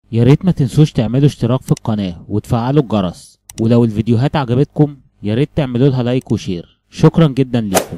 يا ريت ما تنسوش تعملوا اشتراك في القناة وتفعلوا الجرس، ولو الفيديوهات عجبتكم يا ريت تعملوا لها لايك وشير. شكرا جدا لكم.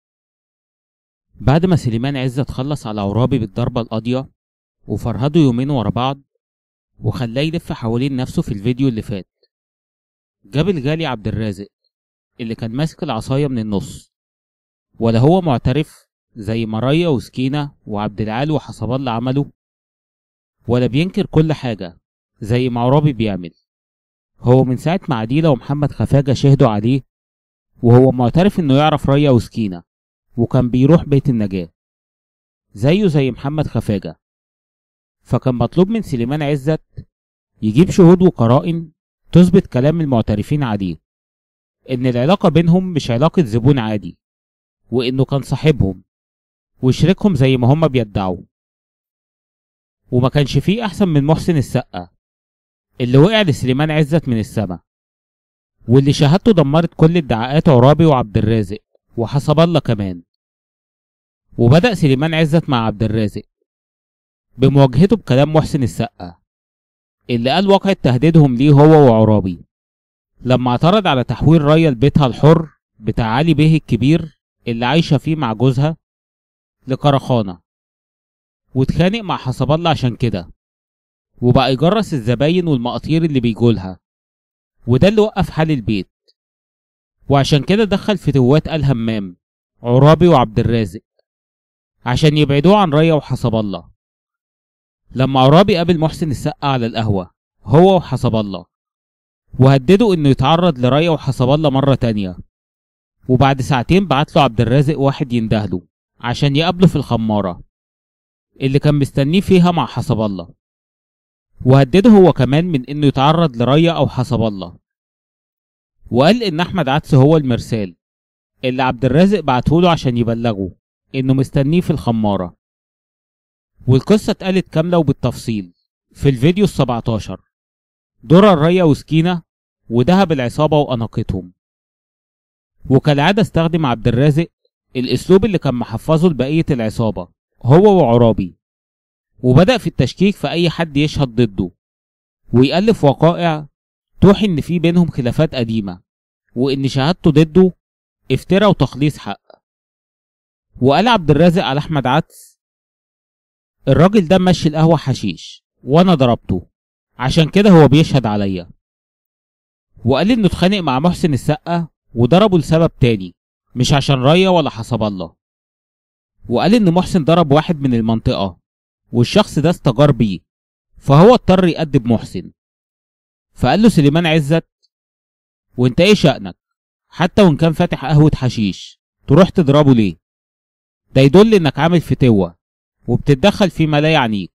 بعد ما سليمان عزت خلص على عرابي بالضربة القاضية وفرهده يومين ورا بعض وخلاه يلف حوالين نفسه في الفيديو اللي فات، جاب الغالي عبد الرازق اللي كان ماسك العصاية من النص، ولا هو معترف زي ما ريا وسكينة وعبد العال وحسب الله عملوا، ولا بينكر كل حاجة زي ما عرابي بيعمل. هو من ساعة ما عديلة ومحمد خفاجة شهدوا عليه وهو معترف انه يعرف ريا وسكينة وكان بيروح بيت النجاة زيه زي محمد خفاجة. فكان مطلوب من سليمان عزت يجيب شهود وقرائن تثبت كلام المعترفين عليه ان العلاقة بينهم مش علاقة زبون عادي، وانه كان صاحبهم وشريكهم زي ما هما بيدعوا. وما كانش فيه احسن من محسن السقا اللي وقع لسليمان عزت من السما، واللي شهادته دمرت كل ادعاءات عرابي وعبد الرازق وحسب الله كمان. وبدأ سليمان عزت مع عبد الرازق بمواجهته بكلام محسن السقا اللي قال واقع تهديدهم ليه هو وعرابي لما اعترض على تحويل ريا لبيتها الحر بتاع علي بيه الكبير اللي عايشة فيه مع جوزها لكرخانة، واتخانق مع حسب الله عشان كده، وبقى يجرس الزباين والمقاطير اللي بيجولها، وده اللي وقف حال البيت. وعشان كده دخل فتوات آل همام عرابي وعبد الرازق عشان يبعدوه عن ريا وحسب الله. لما عرابي قابل محسن السقا على القهوة هو وحسب الله وهدده انه يتعرض لريا وحسب الله مرة تانية، وبعد ساعتين بعت له عبد الرازق واحد يندهله عشان يقابله في الخمارة اللي كان مستنيه فيها مع حسب الله، وهدده هو كمان من انه يتعرض لريا او حسب الله، وقال ان احمد عدس هو المرسال اللي عبد الرازق بعتهوله عشان يبلغه انه مستنيه في الخمارة. والقصة اتقالت كاملة وبالتفصيل في الفيديو ال17 درر ريا وسكينة وذهب العصابة وأناقتهم. وكالعادة استخدم عبد الرازق الاسلوب اللي كان محفظه لبقية العصابة هو وعرابي، وبدأ في التشكيك في اي حد يشهد ضده ويألف وقائع توحي ان في بينهم خلافات قديمة وان شهادته ضده افتراء وتخليص حق. وقال عبد الرازق على احمد عدس الراجل ده ماشي القهوة حشيش وانا ضربته عشان كده هو بيشهد عليا. وقال انه اتخانق مع محسن السقا وضربه لسبب تاني مش عشان ريا ولا حسب الله. وقال ان محسن ضرب واحد من المنطقة والشخص ده استجار بيه فهو اضطر يأدب محسن. فقال له سليمان عزت وانت ايه شأنك حتى وان كان فاتح قهوة حشيش تروح تضربه ليه؟ ده يدل انك عامل فتوة وبتتدخل فيما لا يعنيك.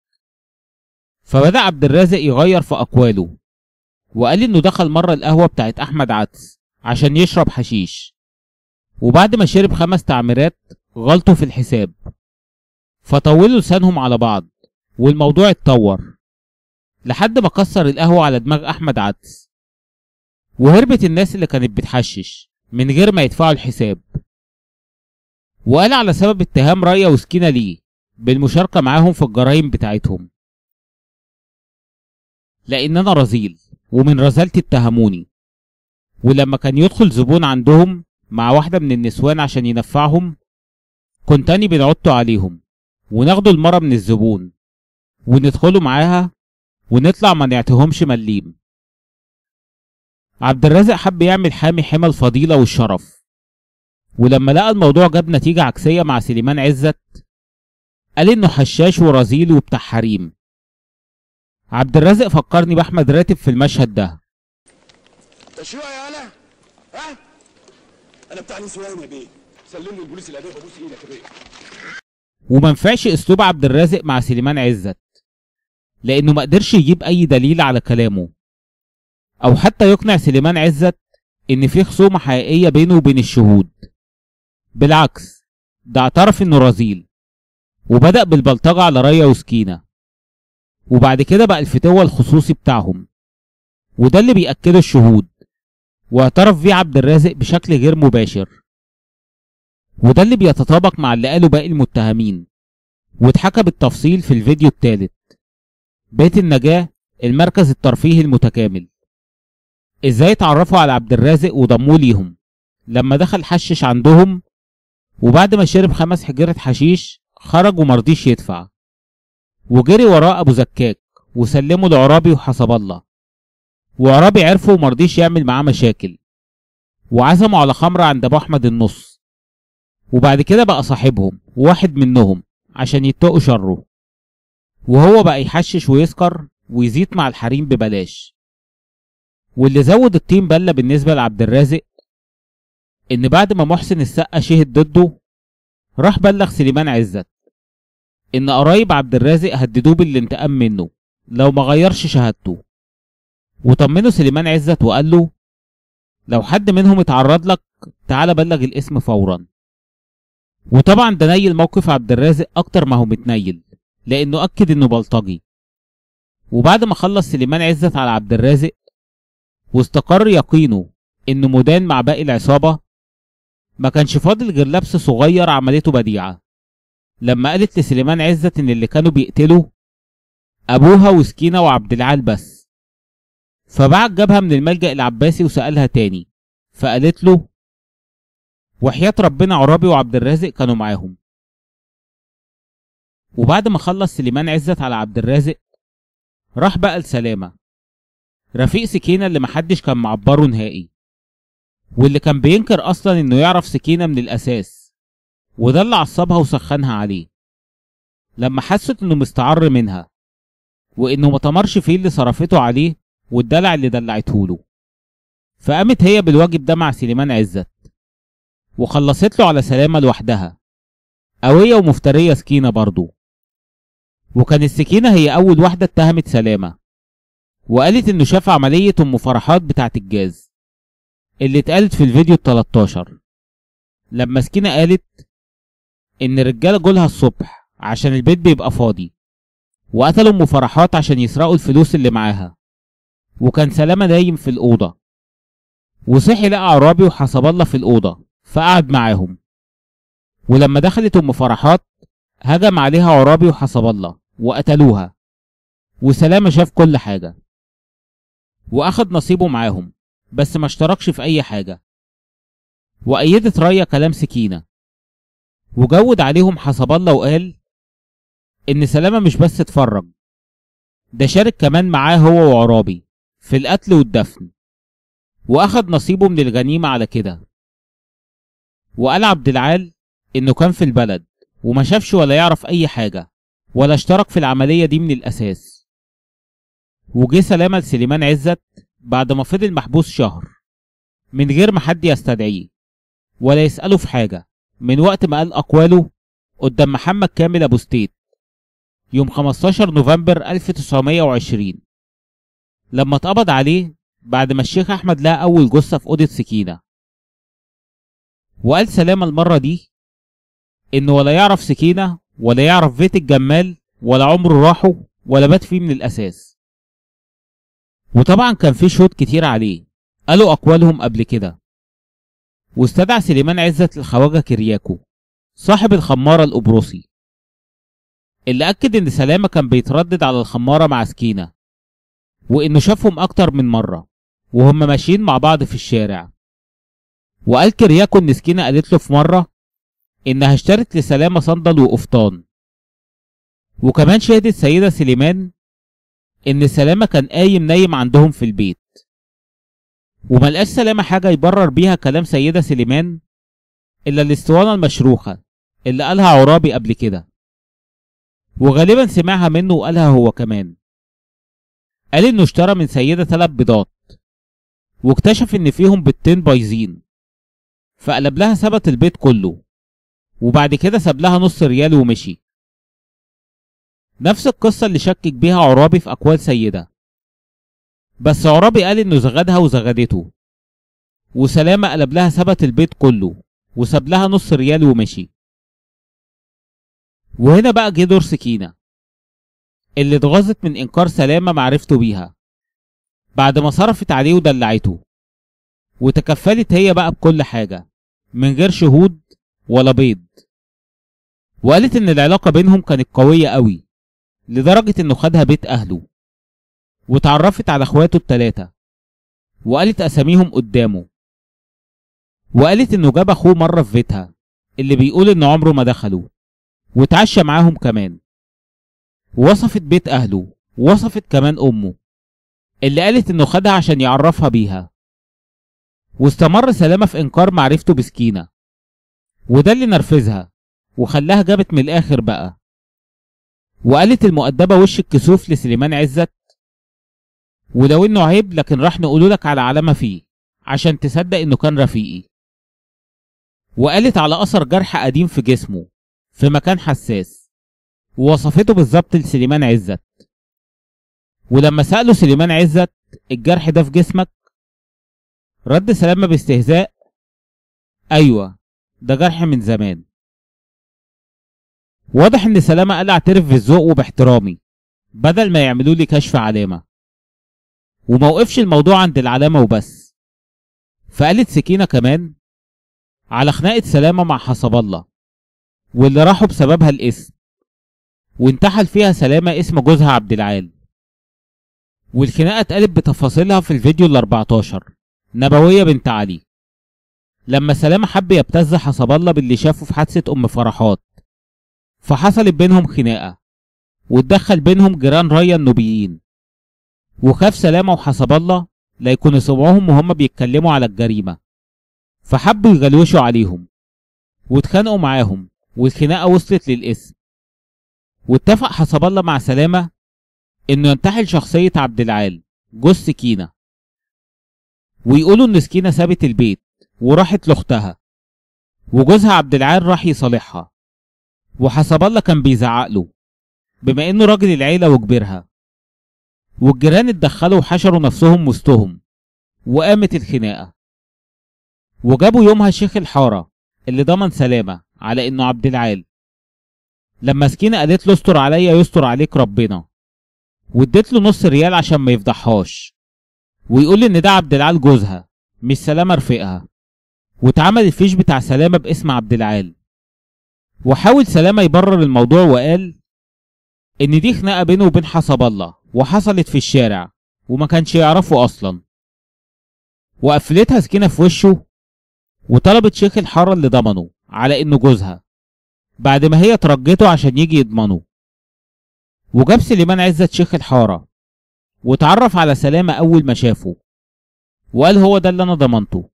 فبدأ عبد الرازق يغير في أقواله وقال انه دخل مرة القهوة بتاعت احمد عدس عشان يشرب حشيش، وبعد ما شرب 5 تعميرات غلطوا في الحساب فطولوا لسانهم على بعض والموضوع اتطور لحد ما كسر القهوة على دماغ احمد عدس، وهربت الناس اللي كانت بتحشش من غير ما يدفعوا الحساب. وقال على سبب اتهام ريا وسكينة ليه بالمشاركة معاهم في الجرائم بتاعتهم لان انا رذيل ومن رذالتي اتهموني، ولما كان يدخل زبون عندهم مع واحدة من النسوان عشان ينفعهم كنت اني بنعطوا عليهم وناخدوا المرة من الزبون وندخلوا معاها ونطلع ما نعتهمش مليم. عبد الرازق حب يعمل حامي حمى الفضيلة والشرف، ولما لقى الموضوع جاب نتيجة عكسية مع سليمان عزت قال انه حشاش ورذيل وبتاع حريم. عبد الرازق فكرني باحمد راتب في المشهد ده. تشريع يا انا ها انا بتاع نسوان يا بيه، سلمني البوليس الاداب ابوس ايدك يا بيه. وما نفعش اسلوب عبد الرازق مع سليمان عزت لانه ما قدرش يجيب اي دليل على كلامه او حتى يقنع سليمان عزت ان في خصومة حقيقية بينه وبين الشهود. بالعكس ده اعترف انه رذيل وبدأ بالبلطجة على ريا وسكينة، وبعد كده بقى الفتوة الخصوصي بتاعهم وده اللي بيأكده الشهود واعترف بيه عبد الرازق بشكل غير مباشر، وده اللي بيتطابق مع اللي قاله باقي المتهمين واتحكى بالتفصيل في الفيديو الثالث بيت النجاة المركز الترفيهي المتكامل. ازاي اتعرفوا على عبد الرازق وضموه ليهم لما دخل حشش عندهم، وبعد ما شرب 5 حجرة حشيش خرج ومرضيش يدفع، وجري وراه ابو زكاك وسلمه لعرابي وحسب الله، وعرابي عرفه ومرضيش يعمل معاه مشاكل، وعزموا على خمرة عند ابو احمد النص، وبعد كده بقى صاحبهم وواحد منهم عشان يتقوا شره، وهو بقى يحشش ويسكر ويزيد مع الحريم ببلاش. واللي زود الطين بلة بالنسبة لعبد الرازق ان بعد ما محسن السقا شهد ضده راح بلغ سليمان عزت ان قرايب عبد الرازق هددوه بالانتقام منه لو ما غيرش شهادته، وطمنه سليمان عزت وقال له لو حد منهم اتعرض لك تعال بلغ الاسم فورا. وطبعا ده نيل موقف عبد الرازق اكتر ما هو متنيل، لانه اكد انه بلطجي. وبعد ما خلص سليمان عزت على عبد الرازق واستقر يقينه انه مدان مع باقي العصابة، ما كانش فاضل غير لبس صغير عملته بديعة لما قالت لسليمان عزت ان اللي كانوا بيقتلوا ابوها وسكينة وعبد العال بس. فبعت جابها من الملجأ العباسي وسألها تاني، فقالت له وحياة ربنا عرابي وعبد الرازق كانوا معاهم. وبعد ما خلص سليمان عزت على عبد الرازق راح بقى لسلامة رفيق سكينة اللي محدش كان معبره نهائي، واللي كان بينكر اصلا انه يعرف سكينة من الاساس، وده اللي عصبها وسخنها عليه لما حست انه مستعر منها وانه ما تمرش فيه اللي صرفته عليه والدلع اللي دلعته له. فقامت هي بالواجب ده مع سليمان عزت وخلصت له على سلامة لوحدها، قوية ومفترية سكينة برضه. وكان السكينة هي اول واحدة اتهمت سلامة، وقالت انه شاف عملية ام فرحات بتاعت الجاز اللي اتقالت في الفيديو ال13 لما سكينة قالت ان الرجالة جولها الصبح عشان البيت بيبقى فاضي وقتلوا ام فرحات عشان يسرقوا الفلوس اللي معاها، وكان سلامة نايم في الأوضة وصحي لقى عرابي وحسب الله في الأوضة فقعد معاهم. ولما دخلت ام فرحات هجم عليها عرابي وحسب الله وقتلوها، وسلامة شاف كل حاجة واخد نصيبه معاهم بس ما اشتركش في اي حاجة. وأيدت راية كلام سكينة وجود عليهم حسب الله وقال ان سلامة مش بس اتفرج، ده شارك كمان معاه هو وعرابي في القتل والدفن واخد نصيبه من الغنيمة على كده. وقال عبد العال انه كان في البلد وما شافش ولا يعرف اي حاجة ولا اشترك في العملية دي من الاساس. وجه سلامة لسليمان عزت بعد ما فضل محبوس شهر من غير ما حد يستدعيه ولا يسأله في حاجة من وقت ما قال أقواله قدام محمد كامل أبو ستيت يوم 15 نوفمبر 1920 لما اتقبض عليه بعد ما الشيخ أحمد لقى أول جثة في أوضة سكينة. وقال سلامة المرة دي إنه ولا يعرف سكينة ولا يعرف بيت الجمال ولا عمره راحه ولا بات فيه من الأساس. وطبعا كان في شهود كتير عليه قالوا أقوالهم قبل كده، واستدعى سليمان عزت الخواجة كرياكو صاحب الخمارة القبرصي اللي أكد إن سلامة كان بيتردد على الخمارة مع سكينة وإنه شافهم أكتر من مرة وهم ماشيين مع بعض في الشارع. وقال كرياكو إن سكينة قالت له في مرة إنها اشترت لسلامة صندل وقفطان. وكمان شهدت سيدة سليمان إن سلامة كان قايم نايم عندهم في البيت، وملقاش سلامة حاجة يبرر بيها كلام سيدة سليمان إلا الاسطوانة المشروخة اللي قالها عرابي قبل كده، وغالبا سمعها منه وقالها هو كمان. قال إنه اشترى من سيدة 3 بيضات واكتشف إن فيهم بيضتين بايظين فقلب لها ثبت البيض كله، وبعد كده ساب لها نص ريال ومشي. نفس القصة اللي شكك بيها عرابي في أقوال سيدة، بس عرابي قال إنه زغدها وزغدته، وسلامة قلب لها ثبت البيض كله وساب لها نص ريال ومشي. وهنا بقى جه دور سكينة اللي اتغاظت من إنكار سلامة معرفته بيها بعد ما صرفت عليه ودلعته، وتكفلت هي بقى بكل حاجة من غير شهود ولا بيض. وقالت إن العلاقة بينهم كانت قوية قوي لدرجة إنه خدها بيت أهله واتعرفت على اخواته التلاتة وقالت اساميهم قدامه، وقالت انه جاب اخوه مرة في بيتها اللي بيقول ان عمره ما دخله، واتعشى معاهم كمان. ووصفت بيت اهله، ووصفت كمان امه اللي قالت انه خدها عشان يعرفها بيها. واستمر سلامة في انكار معرفته بسكينة، وده اللي نرفزها وخلاها جابت من الاخر بقى، وقالت المؤدبة وش الكسوف لسليمان عزت، ولو انه عيب لكن راح نقولولك على علامة فيه عشان تصدق انه كان رفيقي. وقالت على اثر جرح قديم في جسمه في مكان حساس، ووصفته بالظبط لسليمان عزت. ولما سأله سليمان عزت الجرح ده في جسمك، رد سلامة باستهزاء: ايوه ده جرح من زمان. واضح ان سلامة قال اعترف بالذوق وباحترامي بدل ما يعملوا لي كشف علامة، وموقفش الموضوع عند العلامة وبس، فقالت سكينة كمان على خناقة سلامة مع حسب الله واللي راحوا بسببها الاسم، وانتحل فيها سلامة اسم جوزها عبد العال. والخناقة اتقلب بتفاصيلها في الفيديو ال14 نبوية بنت علي، لما سلامة حب يبتز حسب الله باللي شافه في حادثة ام فرحات، فحصلت بينهم خناقة واتدخل بينهم جيران ريا النوبيين، وخاف سلامة وحسب الله لا يكونوا سمعوهم وهم بيتكلموا على الجريمة، فحبوا يغلوشوا عليهم واتخانقوا معاهم، والخناقة وصلت للاسم. واتفق حسب الله مع سلامة انه ينتحل شخصية عبد العال جوز سكينة، ويقولوا ان سكينة سابت البيت وراحت لاختها، وجوزها عبد العال راح يصالحها، وحسب الله كان بيزعق له بما انه راجل العيلة وكبرها. والجيران اتدخلوا وحشروا نفسهم وسطهم، وقامت الخناقة. وجابوا يومها شيخ الحارة اللي ضمن سلامة على انه عبد العال، لما سكينة قالت له استر عليا يستر عليك ربنا، واديت له نص ريال عشان ما يفضحهاش ويقول ان ده عبد العال جوزها مش سلامة رفيقها. واتعمل الفيش بتاع سلامة باسم عبد العال، وحاول سلامة يبرر الموضوع وقال ان دي خناقة بينه وبين حسب الله وحصلت في الشارع وما كانش يعرفه اصلا. وقفلتها سكينة في وشه وطلبت شيخ الحارة اللي ضمنه على انه جوزها بعد ما هي ترجته عشان يجي يضمنه. وجاب سليمان عزت شيخ الحارة واتعرف على سلامة اول ما شافه، وقال هو ده اللي انا ضمنته.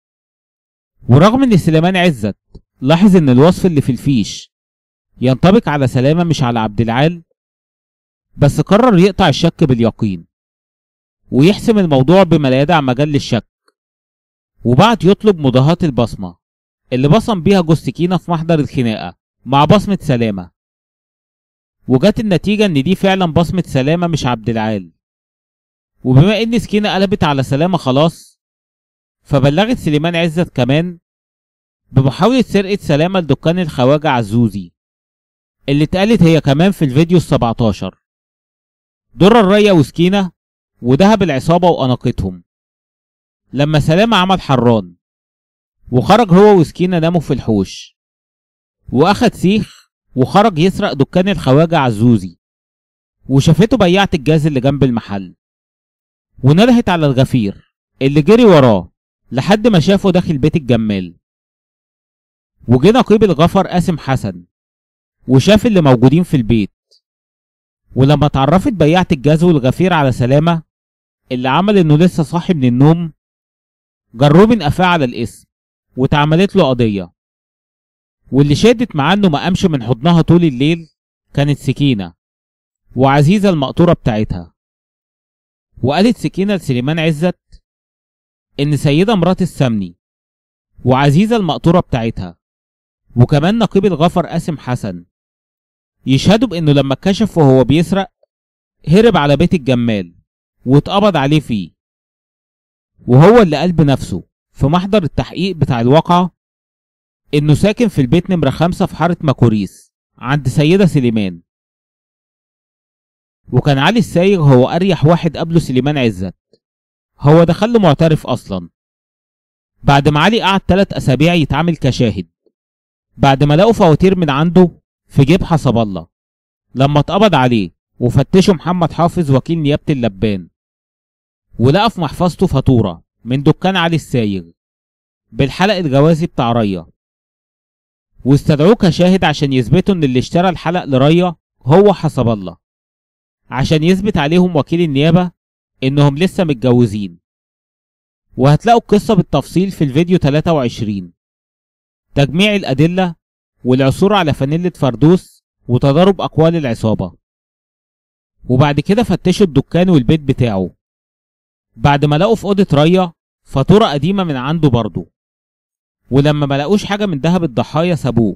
ورغم ان سليمان عزت لاحظ ان الوصف اللي في الفيش ينطبق على سلامة مش على عبد العال، بس قرر يقطع الشك باليقين ويحسم الموضوع بما لا يدع مجال للشك، وبعد يطلب مضاهاة البصمة اللي بصم بيها جوز سكينة في محضر الخناقة مع بصمة سلامة. وجت النتيجة ان دي فعلا بصمة سلامة مش عبد العال. وبما ان سكينة قلبت على سلامة خلاص، فبلغت سليمان عزت كمان بمحاولة سرقة سلامة لدكان الخواجة عزوزي اللي اتقالت هي كمان في الفيديو ال17. در الريا وسكينة وذهب العصابة وأناقتهم لما سلامة عمل حران، وخرج هو وسكينة ناموا في الحوش، وأخد سيخ وخرج يسرق دكان الخواجة عزوزي، وشافته بياعة الجاز اللي جنب المحل، ونرهت على الغفير اللي جري وراه لحد ما شافه داخل بيت الجمال. وجه نقيب الغفر قاسم حسن وشاف اللي موجودين في البيت، ولما اتعرفت بياعة الجاز والغفير على سلامة اللي عمل انه لسه صاحي من النوم، جروه من قفاه على الاسم واتعملت له قضية. واللي شادت معاه انه ما قامش من حضنها طول الليل كانت سكينة وعزيزة المقطورة بتاعتها. وقالت سكينة لسليمان عزت ان سيدة مرات السمني وعزيزة المقطورة بتاعتها وكمان نقيب الغفر قاسم حسن يشهدوا بانه لما اتكشف وهو بيسرق هرب على بيت الجمال واتقبض عليه فيه، وهو اللي قال بنفسه في محضر التحقيق بتاع الواقعة انه ساكن في البيت نمرة 5 في حارة ماكوريس عند سيدة سليمان. وكان علي السايغ هو اريح واحد قبله سليمان عزت، هو دخله معترف اصلا بعد ما علي قعد 3 اسابيع يتعامل كشاهد بعد ما لقوا فواتير من عنده في جيب حسب الله لما اتقبض عليه وفتشوا محمد حافظ وكيل نيابة اللبان، ولقى في محفظته فاتورة من دكان علي السايغ بالحلق الجوازي بتاع ريا، واستدعوه كشاهد عشان يثبتوا ان اللي اشترى الحلق لريا هو حسب الله، عشان يثبت عليهم وكيل النيابة انهم لسه متجوزين. وهتلاقوا القصة بالتفصيل في الفيديو 23، تجميع الأدلة والعثور على فانيلة فردوس وتضارب أقوال العصابة. وبعد كده فتشوا الدكان والبيت بتاعه، بعد ما لقوا في أوضة ريا فاتورة قديمة من عنده برضه، ولما ما لقوش حاجة من دهب الضحايا سابوه.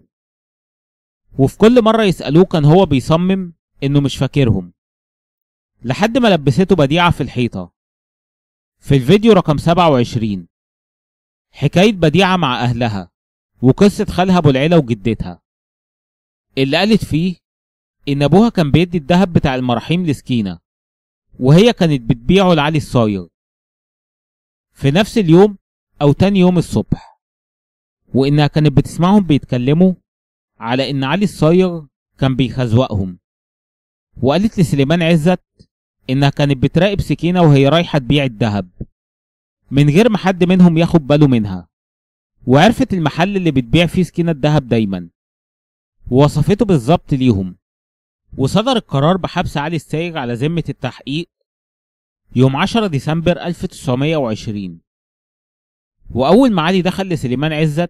وفي كل مرة يسألوه كان هو بيصمم إنه مش فاكرهم، لحد ما لبسته بديعة في الحيطة. في الفيديو رقم 27 حكاية بديعة مع أهلها وقصة خالها أبو العيلة وجدتها، اللي قالت فيه إن أبوها كان بيدي الدهب بتاع المراحيم لسكينة، وهي كانت بتبيعه لعلي الصايغ في نفس اليوم أو تاني يوم الصبح، وإنها كانت بتسمعهم بيتكلموا على إن علي الصايغ كان بيخزوقهم. وقالت لسليمان عزت إنها كانت بتراقب سكينة وهي رايحة تبيع الدهب من غير ما حد منهم ياخد باله منها، وعرفت المحل اللي بتبيع فيه سكينة الدهب دايما ووصفته بالظبط ليهم. وصدر القرار بحبس علي السايغ على ذمة التحقيق يوم 10 ديسمبر 1920. وأول ما علي دخل لسليمان عزت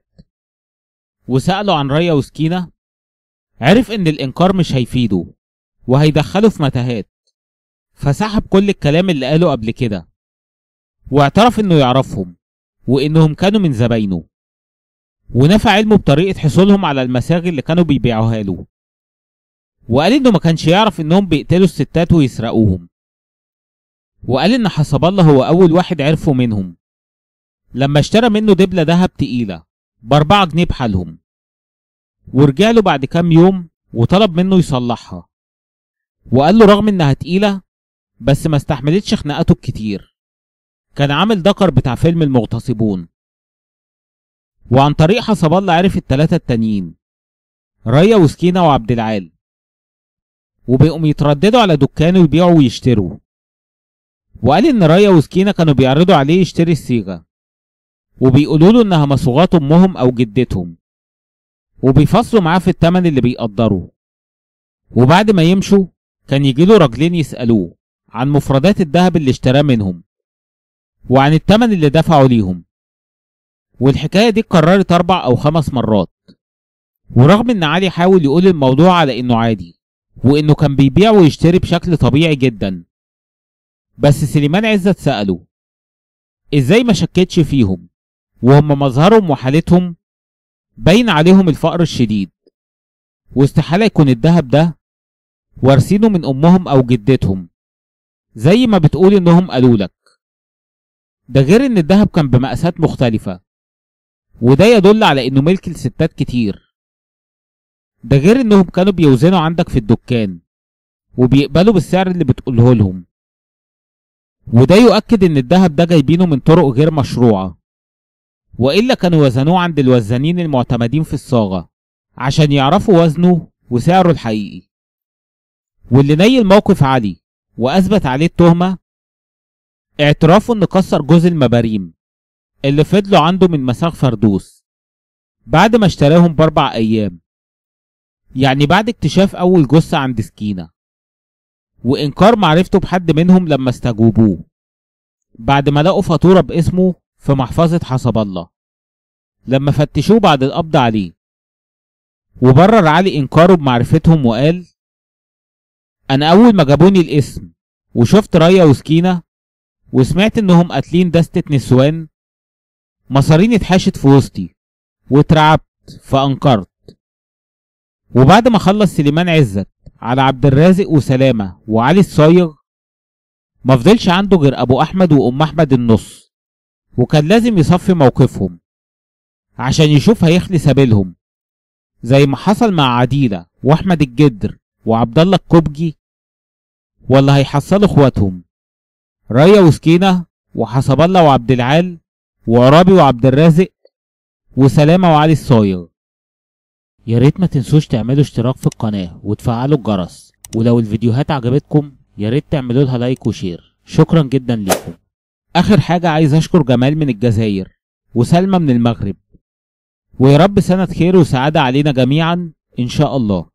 وسأله عن ريا وسكينة، عرف إن الإنكار مش هيفيده وهيدخله في متاهات، فسحب كل الكلام اللي قاله قبل كده، واعترف إنه يعرفهم وإنهم كانوا من زباينه، ونفى علمه بطريقة حصولهم على المساغ اللي كانوا بيبيعوها له. وقال إنه ما كانش يعرف إنهم بيقتلوا الستات ويسرقوهم، وقال إن حسب الله هو أول واحد عرفه منهم لما اشترى منه دبلة دهب تقيلة ب4 جنيه بحالهم، ورجع له بعد كام يوم وطلب منه يصلحها، وقال له رغم إنها تقيلة بس ما استحملتش خناقاته الكتير، كان عامل دكر بتاع فيلم المغتصبون. وعن طريق حسب الله عرف التلاتة التانيين ريا وسكينة وعبد العال، وبقوا يترددوا على دكانه يبيعوا ويشتروا. وقال إن ريا وسكينة كانوا بيعرضوا عليه يشتري الصيغة، وبيقولوا له إنها مصوغات أمهم أو جدتهم، وبيفصلوا معاه في التمن اللي بيقدروا. وبعد ما يمشوا كان يجيله راجلين يسألوه عن مفردات الذهب اللي اشتراه منهم وعن التمن اللي دفعوا ليهم. والحكاية دي اتكررت 4 أو 5 مرات، ورغم إن علي حاول يقول الموضوع على إنه عادي وإنه كان بيبيع ويشتري بشكل طبيعي جدا، بس سليمان عزت سأله إزاي ما شكتش فيهم وهم مظهرهم وحالتهم باين عليهم الفقر الشديد، واستحالة يكون الدهب ده وارثينه من أمهم أو جدتهم زي ما بتقول إنهم قالوا لك. ده غير إن الدهب كان بمقاسات مختلفة، وده يدل على إنه ملك لستات كتير. ده غير إنهم كانوا بيوزنوا عندك في الدكان وبيقبلوا بالسعر اللي بتقوله لهم، وده يؤكد إن الدهب ده جايبينه من طرق غير مشروعة، وإلا كانوا وزنوه عند الوزانين المعتمدين في الصاغة عشان يعرفوا وزنه وسعره الحقيقي. واللي نيل موقف علي وأثبت عليه التهمة اعترافه إنه كسر جوز المباريم اللي فضلوا عنده من مساغ فردوس بعد ما اشتراهم ب4 أيام، يعني بعد اكتشاف أول جثة عند سكينة، وإنكار معرفته بحد منهم لما استجوبوه بعد ما لقوا فاتورة باسمه في محفظة حسب الله لما فتشوه بعد القبض عليه. وبرر علي إنكاره بمعرفتهم وقال أنا أول ما جابوني الاسم وشفت ريا وسكينة وسمعت إنهم قاتلين دستة نسوان، مصاريني اتحاشت في وسطي واترعبت فأنكرت. وبعد ما خلص سليمان عزت على عبد الرازق وسلامة وعلي الصايغ ما فضلش عنده غير أبو أحمد وأم أحمد النص، وكان لازم يصفي موقفهم عشان يشوف هيخلي سبيلهم زي ما حصل مع عديلة وأحمد الجدر وعبد الله الكوبجي، ولا هيحصلوا اخواتهم ريا وسكينة وحسب الله وعبد العال وعرابي وعبد الرازق وسلامة وعلي الصايغ. يا ريت ما تنسوش تعملوا اشتراك في القناة وتفعلوا الجرس ولو الفيديوهات عجبتكم ياريت تعملوا لها لايك وشير. شكرا جدا ليكم. اخر حاجة عايز اشكر جمال من الجزائر وسلمى من المغرب، ويا رب سنة خير وسعادة علينا جميعا ان شاء الله.